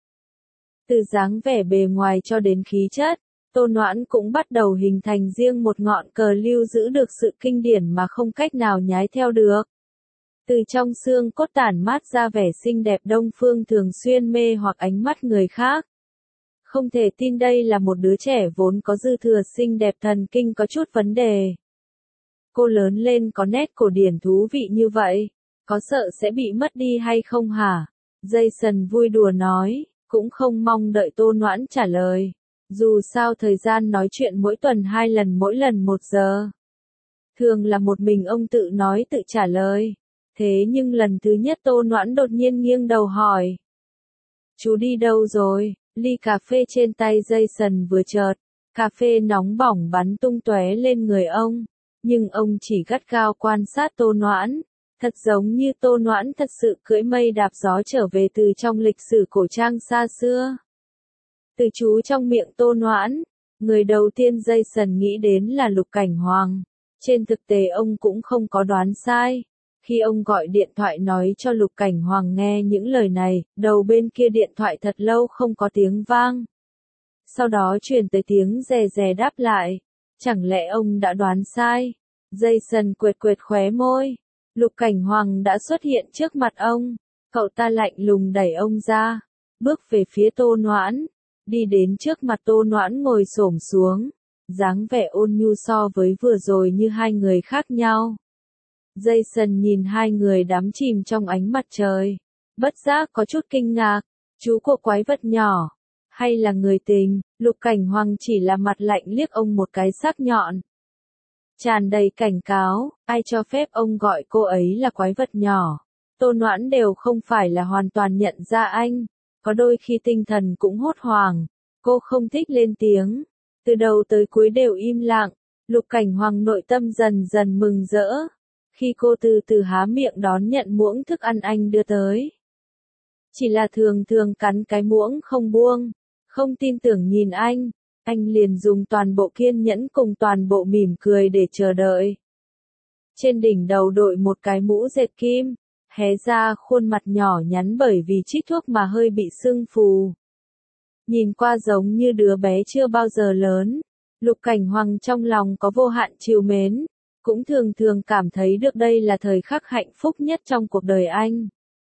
Từ dáng vẻ bề ngoài cho đến khí chất, Tô Noãn cũng bắt đầu hình thành riêng một ngọn cờ lưu giữ được sự kinh điển mà không cách nào nhái theo được. Từ trong xương cốt tản mát ra vẻ xinh đẹp Đông phương thường xuyên mê hoặc ánh mắt người khác. Không thể tin đây là một đứa trẻ vốn có dư thừa xinh đẹp thần kinh có chút vấn đề. Cô lớn lên có nét cổ điển thú vị như vậy, có sợ sẽ bị mất đi hay không hả? Jason vui đùa nói, cũng không mong đợi Tô Noãn trả lời. Dù sao thời gian nói chuyện mỗi tuần hai lần mỗi lần một giờ. Thường là một mình ông tự nói tự trả lời. Thế nhưng lần thứ nhất Tô Noãn đột nhiên nghiêng đầu hỏi. Chú đi đâu rồi? Ly cà phê trên tay Jason vừa chợt. Cà phê nóng bỏng bắn tung tóe lên người ông. Nhưng ông chỉ gắt gao quan sát Tô Noãn. Thật giống như Tô Noãn thật sự cưỡi mây đạp gió trở về từ trong lịch sử cổ trang xa xưa. Từ chú trong miệng Tô Noãn, người đầu tiên Jason nghĩ đến là Lục Cảnh Hoàng. Trên thực tế ông cũng không có đoán sai. Khi ông gọi điện thoại nói cho Lục Cảnh Hoàng nghe những lời này, đầu bên kia điện thoại thật lâu không có tiếng vang. Sau đó truyền tới tiếng rè rè đáp lại. Chẳng lẽ ông đã đoán sai? Jason quệt quệt khóe môi. Lục Cảnh Hoàng đã xuất hiện trước mặt ông. Cậu ta lạnh lùng đẩy ông ra, bước về phía Tô Noãn, đi đến trước mặt Tô Noãn ngồi xổm xuống, dáng vẻ ôn nhu so với vừa rồi như hai người khác nhau. Jason nhìn hai người đắm chìm trong ánh mặt trời, bất giác có chút kinh ngạc, chú của quái vật nhỏ, hay là người tình? Lục Cảnh Hoàng chỉ là mặt lạnh liếc ông một cái sắc nhọn. Tràn đầy cảnh cáo, ai cho phép ông gọi cô ấy là quái vật nhỏ. Tô Noãn đều không phải là hoàn toàn nhận ra anh, có đôi khi tinh thần cũng hốt hoảng, cô không thích lên tiếng, từ đầu tới cuối đều im lặng. Lục Cảnh Hoàng nội tâm dần dần mừng rỡ, khi cô từ từ há miệng đón nhận muỗng thức ăn anh đưa tới. Chỉ là thường thường cắn cái muỗng không buông, không tin tưởng nhìn anh. Anh liền dùng toàn bộ kiên nhẫn cùng toàn bộ mỉm cười để chờ đợi. Trên đỉnh đầu đội một cái mũ dệt kim, hé ra khuôn mặt nhỏ nhắn bởi vì chích thuốc mà hơi bị sưng phù. Nhìn qua giống như đứa bé chưa bao giờ lớn. Lục Cảnh Hoàng trong lòng có vô hạn trìu mến, cũng thường thường cảm thấy được đây là thời khắc hạnh phúc nhất trong cuộc đời anh.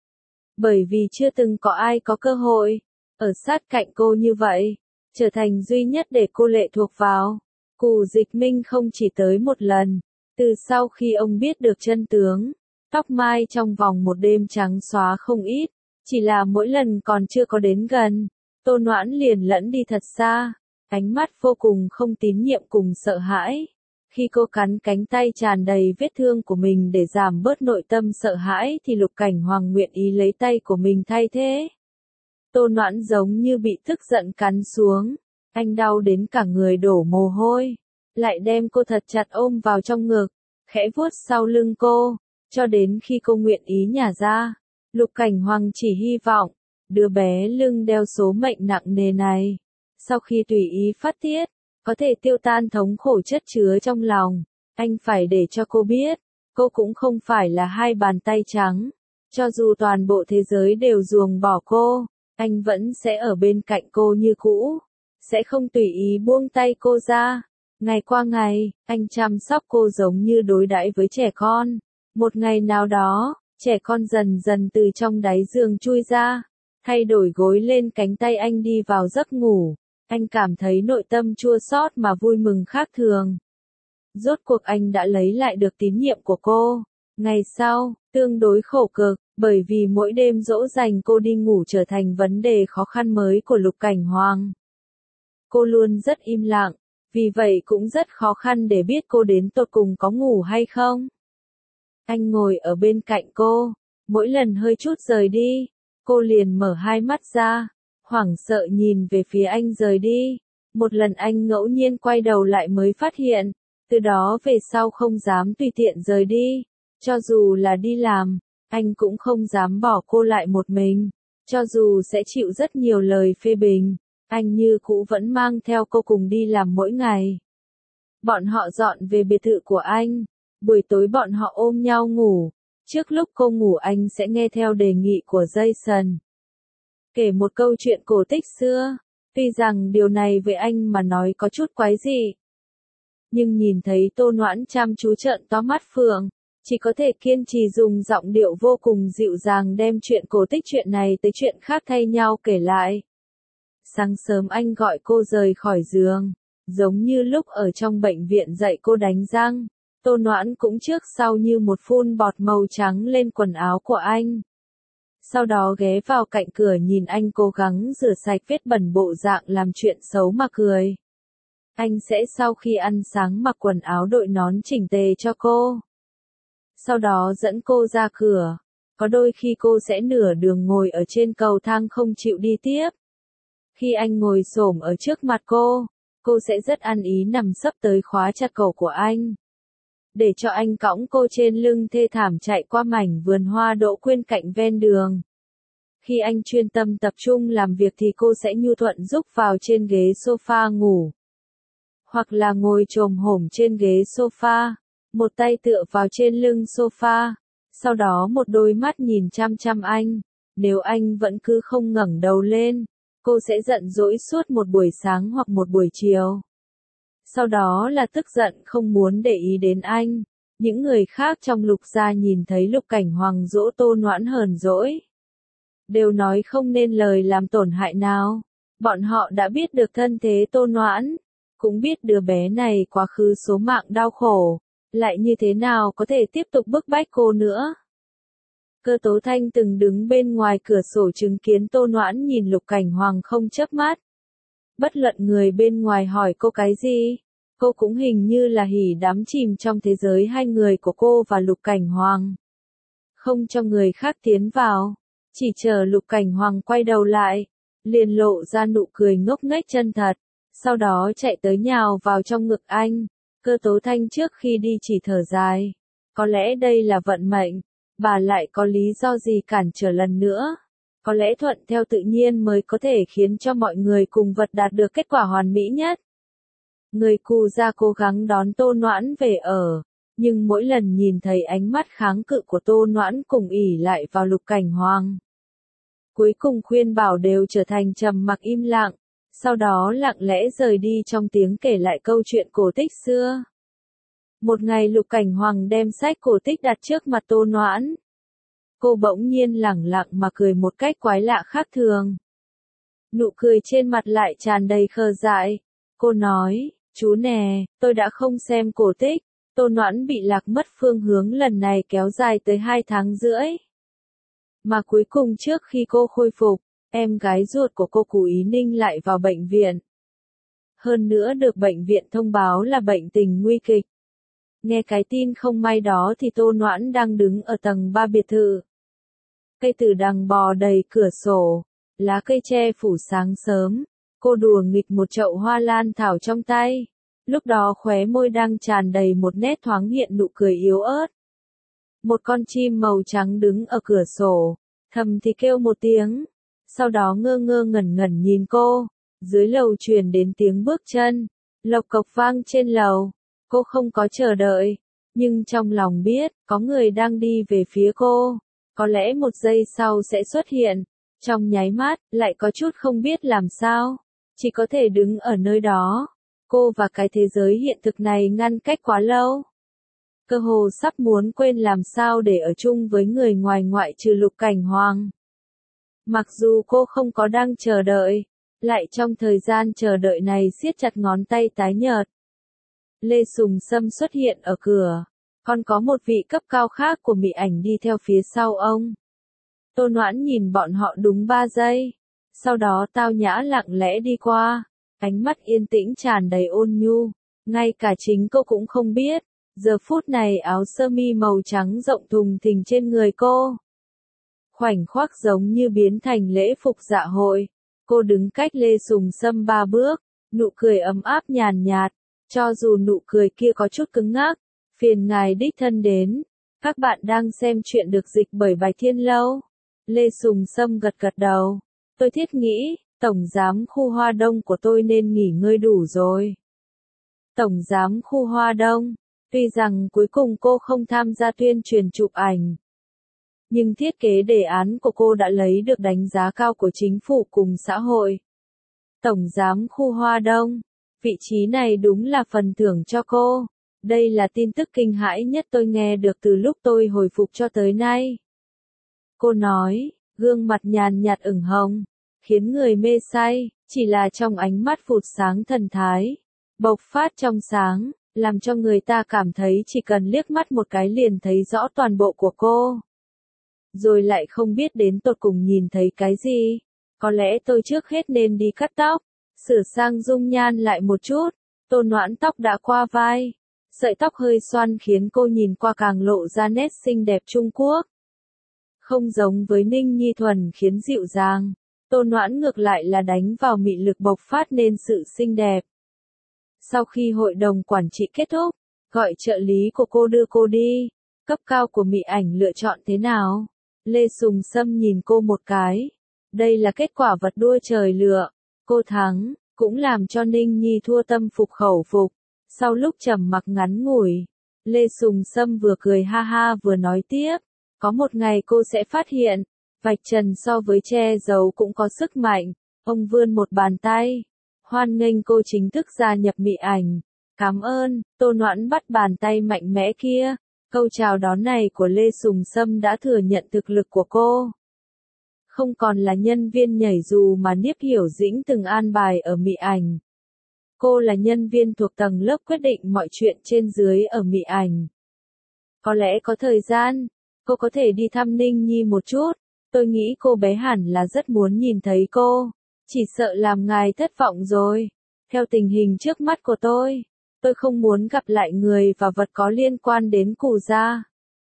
Bởi vì chưa từng có ai có cơ hội ở sát cạnh cô như vậy, trở thành duy nhất để cô lệ thuộc vào. Cù Dịch Minh không chỉ tới một lần, từ sau khi ông biết được chân tướng, tóc mai trong vòng một đêm trắng xóa không ít, chỉ là mỗi lần còn chưa có đến gần, Tô Noãn liền lẫn đi thật xa, ánh mắt vô cùng không tín nhiệm cùng sợ hãi. Khi cô cắn cánh tay tràn đầy vết thương của mình để giảm bớt nội tâm sợ hãi thì Lục Cảnh Hoàng nguyện ý lấy tay của mình thay thế. Tô Noãn giống như bị tức giận cắn xuống, anh đau đến cả người đổ mồ hôi. lại đem cô thật chặt ôm vào trong ngực, khẽ vuốt sau lưng cô, cho đến khi cô nguyện ý nhả ra. Lục Cảnh Hoàng chỉ hy vọng, đứa bé lưng đeo số mệnh nặng nề này, sau khi tùy ý phát tiết, có thể tiêu tan thống khổ chất chứa trong lòng. Anh phải để cho cô biết, cô cũng không phải là hai bàn tay trắng. Cho dù toàn bộ thế giới đều ruồng bỏ cô, anh vẫn sẽ ở bên cạnh cô như cũ, sẽ không tùy ý buông tay cô ra. Ngày qua ngày, anh chăm sóc cô giống như đối đãi với trẻ con. Một ngày nào đó, trẻ con dần dần từ trong đáy giường chui ra, thay đổi gối lên cánh tay anh đi vào giấc ngủ. Anh cảm thấy nội tâm chua xót mà vui mừng khác thường. Rốt cuộc anh đã lấy lại được tín nhiệm của cô. Ngày sau, tương đối khổ cực, bởi vì mỗi đêm dỗ dành cô đi ngủ trở thành vấn đề khó khăn mới của Lục Cảnh Hoàng. Cô luôn rất im lặng, vì vậy cũng rất khó khăn để biết cô đến tột cùng có ngủ hay không. Anh ngồi ở bên cạnh cô, mỗi lần hơi chút rời đi, cô liền mở hai mắt ra, hoảng sợ nhìn về phía anh rời đi. Một lần anh ngẫu nhiên quay đầu lại mới phát hiện, từ đó về sau không dám tùy tiện rời đi. Cho dù là đi làm, anh cũng không dám bỏ cô lại một mình. Cho dù sẽ chịu rất nhiều lời phê bình, anh như cũ vẫn mang theo cô cùng đi làm mỗi ngày. Bọn họ dọn về biệt thự của anh. Buổi tối bọn họ ôm nhau ngủ. Trước lúc cô ngủ anh sẽ nghe theo đề nghị của Jason, kể một câu chuyện cổ tích xưa. Tuy rằng điều này với anh mà nói có chút quái dị, nhưng nhìn thấy Tô Noãn chăm chú trợn to mắt phượng, chỉ có thể kiên trì dùng giọng điệu vô cùng dịu dàng đem chuyện cổ tích chuyện này tới chuyện khác thay nhau kể lại. Sáng sớm anh gọi cô rời khỏi giường, giống như lúc ở trong bệnh viện dạy cô đánh răng. Tô Noãn cũng trước sau như một phun bọt màu trắng lên quần áo của anh. Sau đó ghé vào cạnh cửa nhìn anh cố gắng rửa sạch vết bẩn bộ dạng làm chuyện xấu mà cười. Anh sẽ sau khi ăn sáng mặc quần áo đội nón chỉnh tề cho cô. Sau đó dẫn cô ra cửa. Có đôi khi cô sẽ nửa đường ngồi ở trên cầu thang không chịu đi tiếp. Khi anh ngồi xổm ở trước mặt cô, cô sẽ rất ăn ý nằm sấp tới khóa chặt cổ của anh, để cho anh cõng cô trên lưng thê thảm chạy qua mảnh vườn hoa đỗ quyên cạnh ven đường. Khi anh chuyên tâm tập trung làm việc thì cô sẽ nhu thuận giúp vào trên ghế sofa ngủ. Hoặc là ngồi chồm hổm trên ghế sofa, một tay tựa vào trên lưng sofa, sau đó một đôi mắt nhìn chăm chăm anh. Nếu anh vẫn cứ không ngẩng đầu lên, cô sẽ giận dỗi suốt một buổi sáng hoặc một buổi chiều. Sau đó là tức giận không muốn để ý đến anh. Những người khác trong Lục gia nhìn thấy Lục Cảnh Hoàng dỗ Tô Noãn hờn dỗi, đều nói không nên lời làm tổn hại nào. Bọn họ đã biết được thân thế Tô Noãn, cũng biết đứa bé này quá khứ số mạng đau khổ, lại như thế nào có thể tiếp tục bức bách cô nữa. Cơ Tố Thanh từng đứng bên ngoài cửa sổ chứng kiến Tô Noãn nhìn Lục Cảnh Hoàng không chớp mắt. Bất luận người bên ngoài hỏi cô cái gì, cô cũng hình như là hỉ đắm chìm trong thế giới hai người của cô và Lục Cảnh Hoàng. Không cho người khác tiến vào, chỉ chờ Lục Cảnh Hoàng quay đầu lại, liền lộ ra nụ cười ngốc nghếch chân thật, sau đó chạy tới nhào vào trong ngực anh. Cơ Tố Thanh trước khi đi chỉ thở dài, có lẽ đây là vận mệnh, bà lại có lý do gì cản trở lần nữa. Có lẽ thuận theo tự nhiên mới có thể khiến cho mọi người cùng vật đạt được kết quả hoàn mỹ nhất. Người Cù gia cố gắng đón Tô Noãn về ở, nhưng mỗi lần nhìn thấy ánh mắt kháng cự của Tô Noãn cùng ỉ lại vào Lục Cảnh Hoàng, cuối cùng khuyên bảo đều trở thành trầm mặc im lặng, sau đó lặng lẽ rời đi trong tiếng kể lại câu chuyện cổ tích xưa. Một ngày Lục Cảnh Hoàng đem sách cổ tích đặt trước mặt Tô Noãn. Cô bỗng nhiên lẳng lặng mà cười một cách quái lạ khác thường. Nụ cười trên mặt lại tràn đầy khờ dại. Cô nói, chú nè, tôi đã không xem cổ tích. Tô Noãn bị lạc mất phương hướng lần này kéo dài tới hai tháng rưỡi. Mà cuối cùng trước khi cô khôi phục, em gái ruột của cô Cù Ý Ninh lại vào bệnh viện. Hơn nữa được bệnh viện thông báo là bệnh tình nguy kịch. Nghe cái tin không may đó thì Tô Noãn đang đứng ở tầng ba biệt thự. Cây tử đằng bò đầy cửa sổ, lá cây che phủ sáng sớm, cô đùa nghịch một chậu hoa lan thảo trong tay. Lúc đó khóe môi đang tràn đầy một nét thoáng hiện nụ cười yếu ớt. Một con chim màu trắng đứng ở cửa sổ, thầm thì kêu một tiếng, sau đó ngơ ngơ ngẩn ngẩn nhìn cô. Dưới lầu truyền đến tiếng bước chân, lộc cộc vang trên lầu. Cô không có chờ đợi, nhưng trong lòng biết, có người đang đi về phía cô. Có lẽ một giây sau sẽ xuất hiện. Trong nháy mắt, lại có chút không biết làm sao. Chỉ có thể đứng ở nơi đó. Cô và cái thế giới hiện thực này ngăn cách quá lâu. Cơ hồ sắp muốn quên làm sao để ở chung với người ngoài ngoại trừ Lục Cảnh Hoàng. Mặc dù cô không có đang chờ đợi, lại trong thời gian chờ đợi này siết chặt ngón tay tái nhợt. Lê Sùng Sâm xuất hiện ở cửa, còn có một vị cấp cao khác của Mị Ảnh đi theo phía sau ông. Tô Noãn nhìn bọn họ đúng ba giây, sau đó tao nhã lặng lẽ đi qua, ánh mắt yên tĩnh tràn đầy ôn nhu, ngay cả chính cô cũng không biết, giờ phút này áo sơ mi màu trắng rộng thùng thình trên người cô. Khoảnh khắc giống như biến thành lễ phục dạ hội. Cô đứng cách Lê Sùng Sâm ba bước, nụ cười ấm áp nhàn nhạt, cho dù nụ cười kia có chút cứng ngắc. Phiền ngài đích thân đến. Các bạn đang xem chuyện được dịch bởi Bài Thiên Lâu. Lê Sùng Sâm gật gật đầu. Tôi thiết nghĩ, Tổng giám khu Hoa Đông của tôi nên nghỉ ngơi đủ rồi. Tổng giám khu Hoa Đông, tuy rằng cuối cùng cô không tham gia tuyên truyền chụp ảnh, nhưng thiết kế đề án của cô đã lấy được đánh giá cao của chính phủ cùng xã hội. Tổng giám khu Hoa Đông, vị trí này đúng là phần thưởng cho cô. Đây là tin tức kinh hãi nhất tôi nghe được từ lúc tôi hồi phục cho tới nay. Cô nói, gương mặt nhàn nhạt ửng hồng, khiến người mê say, chỉ là trong ánh mắt phụt sáng thần thái, bộc phát trong sáng, làm cho người ta cảm thấy chỉ cần liếc mắt một cái liền thấy rõ toàn bộ của cô. Rồi lại không biết đến tột cùng nhìn thấy cái gì. Có lẽ tôi trước hết nên đi cắt tóc, sửa sang dung nhan lại một chút. Tô Noãn tóc đã qua vai, sợi tóc hơi xoăn khiến cô nhìn qua càng lộ ra nét xinh đẹp Trung Quốc. Không giống với Ninh Nhi thuần khiến dịu dàng, Tô Noãn ngược lại là đánh vào mị lực bộc phát nên sự xinh đẹp. Sau khi hội đồng quản trị kết thúc, gọi trợ lý của cô đưa cô đi. Cấp cao của Mị Ảnh lựa chọn thế nào? Lê Sùng Sâm nhìn cô một cái. Đây là kết quả vật đua trời lựa. Cô thắng, cũng làm cho Ninh Nhi thua tâm phục khẩu phục. Sau lúc trầm mặc ngắn ngủi, Lê Sùng Sâm vừa cười ha ha vừa nói tiếp. Có một ngày cô sẽ phát hiện, vạch trần so với che giấu cũng có sức mạnh. Ông vươn một bàn tay. Hoan nghênh cô chính thức gia nhập Mị Ảnh. Cảm ơn, Tô Noãn bắt bàn tay mạnh mẽ kia. Câu chào đón này của Lê Sùng Sâm đã thừa nhận thực lực của cô. Không còn là nhân viên nhảy dù mà Niếp Hiểu Dĩnh từng an bài ở Mị Ảnh. Cô là nhân viên thuộc tầng lớp quyết định mọi chuyện trên dưới ở Mị Ảnh. Có lẽ có thời gian, cô có thể đi thăm Ninh Nhi một chút. Tôi nghĩ cô bé hẳn là rất muốn nhìn thấy cô. Chỉ sợ làm ngài thất vọng rồi. Theo tình hình trước mắt của tôi, tôi không muốn gặp lại người và vật có liên quan đến Cù gia.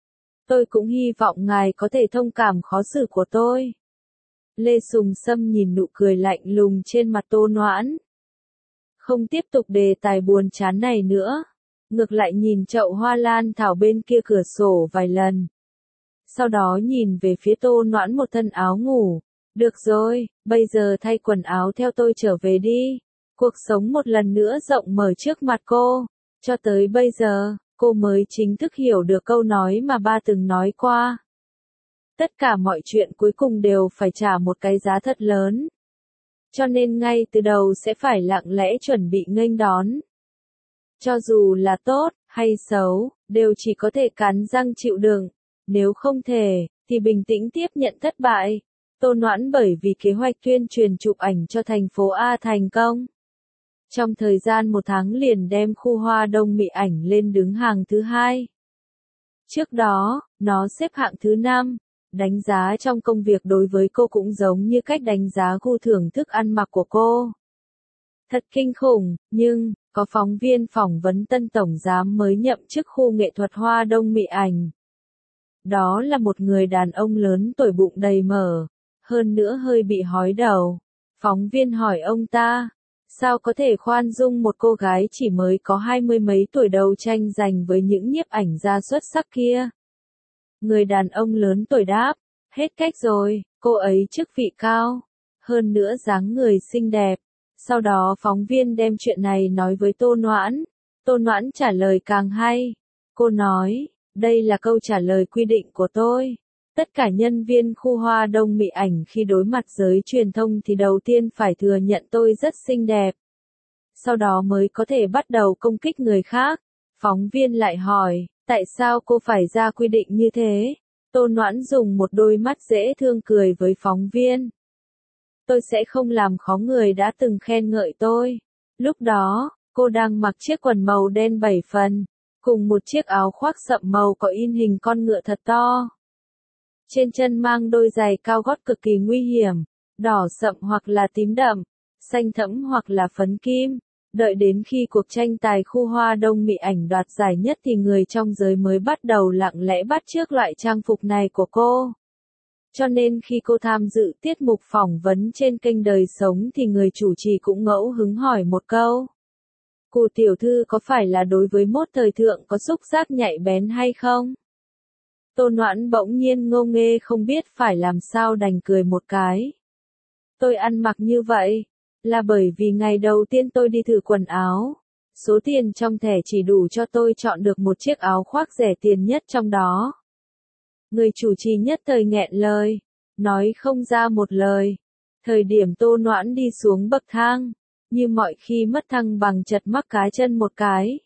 Tôi cũng hy vọng ngài có thể thông cảm khó xử của tôi. Lê Sùng Sâm nhìn nụ cười lạnh lùng trên mặt Tô Noãn. Không tiếp tục đề tài buồn chán này nữa. Ngược lại nhìn chậu hoa lan thảo bên kia cửa sổ vài lần. Sau đó nhìn về phía Tô Noãn một thân áo ngủ. Được rồi, bây giờ thay quần áo theo tôi trở về đi. Cuộc sống một lần nữa rộng mở trước mặt cô. Cho tới bây giờ, cô mới chính thức hiểu được câu nói mà ba từng nói qua. Tất cả mọi chuyện cuối cùng đều phải trả một cái giá thật lớn. Cho nên ngay từ đầu sẽ phải lặng lẽ chuẩn bị nghênh đón. Cho dù là tốt, hay xấu, đều chỉ có thể cắn răng chịu đựng. Nếu không thể, thì bình tĩnh tiếp nhận thất bại. Tô Noãn bởi vì kế hoạch tuyên truyền chụp ảnh cho thành phố A thành công. Trong thời gian một tháng liền đem khu Hoa Đông Mị Ảnh lên đứng hàng thứ hai. Trước đó, nó xếp hạng thứ năm. Đánh giá trong công việc đối với cô cũng giống như cách đánh giá gu thưởng thức ăn mặc của cô. Thật kinh khủng, nhưng, có phóng viên phỏng vấn tân tổng giám mới nhậm chức khu nghệ thuật Hoa Đông Mị Ảnh. Đó là một người đàn ông lớn tuổi bụng đầy mở, hơn nữa hơi bị hói đầu. Phóng viên hỏi ông ta, Sao có thể khoan dung một cô gái chỉ mới có hai mươi mấy tuổi đấu tranh giành với những nhiếp ảnh gia xuất sắc kia? Người đàn ông lớn tuổi đáp, hết cách rồi, cô ấy chức vị cao, hơn nữa dáng người xinh đẹp. Sau đó phóng viên đem chuyện này nói với Tô Noãn. Tô Noãn trả lời càng hay. Cô nói, đây là câu trả lời quy định của tôi. Tất cả nhân viên khu Hoa Đông Mỹ ảnh khi đối mặt giới truyền thông thì đầu tiên phải thừa nhận tôi rất xinh đẹp. Sau đó mới có thể bắt đầu công kích người khác. Phóng viên lại hỏi, tại sao cô phải ra quy định như thế? Tô Noãn dùng một đôi mắt dễ thương cười với phóng viên. Tôi sẽ không làm khó người đã từng khen ngợi tôi. Lúc đó, cô đang mặc chiếc quần màu đen bảy phần, cùng một chiếc áo khoác sậm màu có in hình con ngựa thật to. Trên chân mang đôi giày cao gót cực kỳ nguy hiểm, đỏ sậm hoặc là tím đậm, xanh thẫm hoặc là phấn kim. Đợi đến khi cuộc tranh tài khu Hoa Đông Mỹ ảnh đoạt giải nhất thì người trong giới mới bắt đầu lặng lẽ bắt chước loại trang phục này của cô. Cho nên khi cô tham dự tiết mục phỏng vấn trên kênh Đời Sống thì người chủ trì cũng ngẫu hứng hỏi một câu. Cụ tiểu thư có phải là đối với mốt thời thượng có xúc giác nhạy bén hay không? Tô Noãn bỗng nhiên ngô nghê không biết phải làm sao đành cười một cái. Tôi ăn mặc như vậy, là bởi vì ngày đầu tiên tôi đi thử quần áo. Số tiền trong thẻ chỉ đủ cho tôi chọn được một chiếc áo khoác rẻ tiền nhất trong đó. Người chủ trì nhất thời nghẹn lời, nói không ra một lời. Thời điểm Tô Noãn đi xuống bậc thang, như mọi khi mất thăng bằng chật mắc cá chân một cái.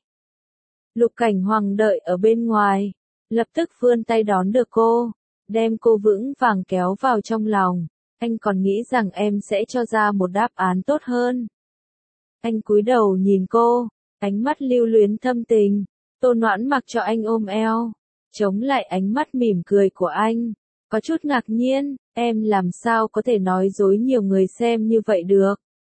Lục Cảnh Hoàng đợi ở bên ngoài, lập tức vươn tay đón được cô, đem cô vững vàng kéo vào trong lòng. Anh còn nghĩ rằng em sẽ cho ra một đáp án tốt hơn. Anh cúi đầu nhìn cô, ánh mắt lưu luyến thâm tình. Tô Noãn mặc cho anh ôm eo, chống lại ánh mắt mỉm cười của anh, có chút ngạc nhiên, em làm sao có thể nói dối nhiều người xem như vậy được.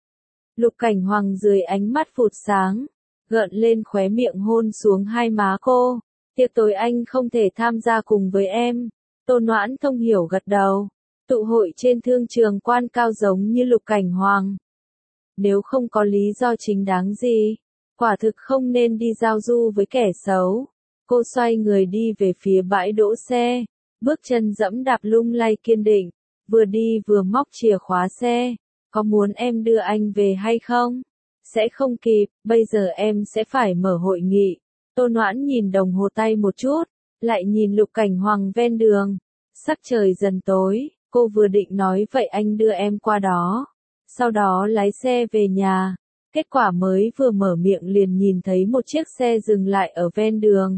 Lục Cảnh Hoàng dưới ánh mắt phụt sáng, gợn lên khóe miệng hôn xuống hai má cô. Tiệc tối anh không thể tham gia cùng với em. Tô Noãn thông hiểu gật đầu. Tụ hội trên thương trường quan cao giống như Lục Cảnh Hoàng. Nếu không có lý do chính đáng gì, quả thực không nên đi giao du với kẻ xấu. Cô xoay người đi về phía bãi đỗ xe, bước chân dẫm đạp lung lay kiên định, vừa đi vừa móc chìa khóa xe. Có muốn em đưa anh về hay không? Sẽ không kịp, bây giờ em sẽ phải mở hội nghị. Tô Noãn nhìn đồng hồ tay một chút, lại nhìn Lục Cảnh Hoàng ven đường. Sắc trời dần tối, cô vừa định nói vậy anh đưa em qua đó. Sau đó lái xe về nhà. Kết quả mới vừa mở miệng liền nhìn thấy một chiếc xe dừng lại ở ven đường.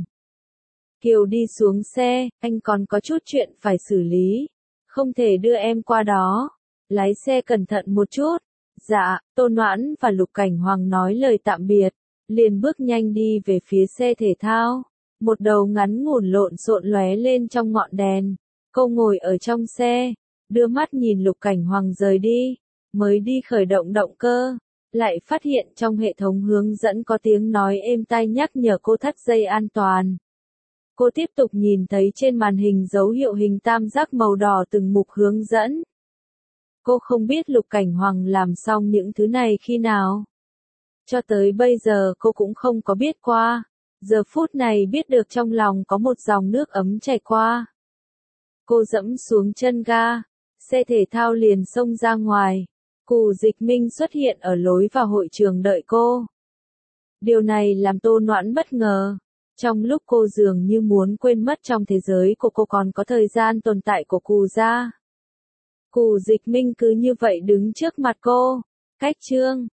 Kiều đi xuống xe, anh còn có chút chuyện phải xử lý. Không thể đưa em qua đó. Lái xe cẩn thận một chút. Dạ, Tô Noãn và Lục Cảnh Hoàng nói lời tạm biệt, liền bước nhanh đi về phía xe thể thao. Một đầu ngắn ngủn lộn xộn lóe lên trong ngọn đèn. Cô ngồi ở trong xe, đưa mắt nhìn Lục Cảnh Hoàng rời đi, mới đi khởi động động cơ, lại phát hiện trong hệ thống hướng dẫn có tiếng nói êm tai nhắc nhở cô thắt dây an toàn. Cô tiếp tục nhìn thấy trên màn hình dấu hiệu hình tam giác màu đỏ từng mục hướng dẫn. Cô không biết Lục Cảnh Hoàng làm xong những thứ này khi nào. Cho tới bây giờ cô cũng không có biết qua. Giờ phút này biết được trong lòng có một dòng nước ấm chảy qua. Cô dẫm xuống chân ga, xe thể thao liền xông ra ngoài. Cù Dịch Minh xuất hiện ở lối vào hội trường đợi cô. Điều này làm Tô Noãn bất ngờ. Trong lúc cô dường như muốn quên mất trong thế giới của cô còn có thời gian tồn tại của Cù gia. Cù Dịch Minh cứ như vậy đứng trước mặt cô. Cách chương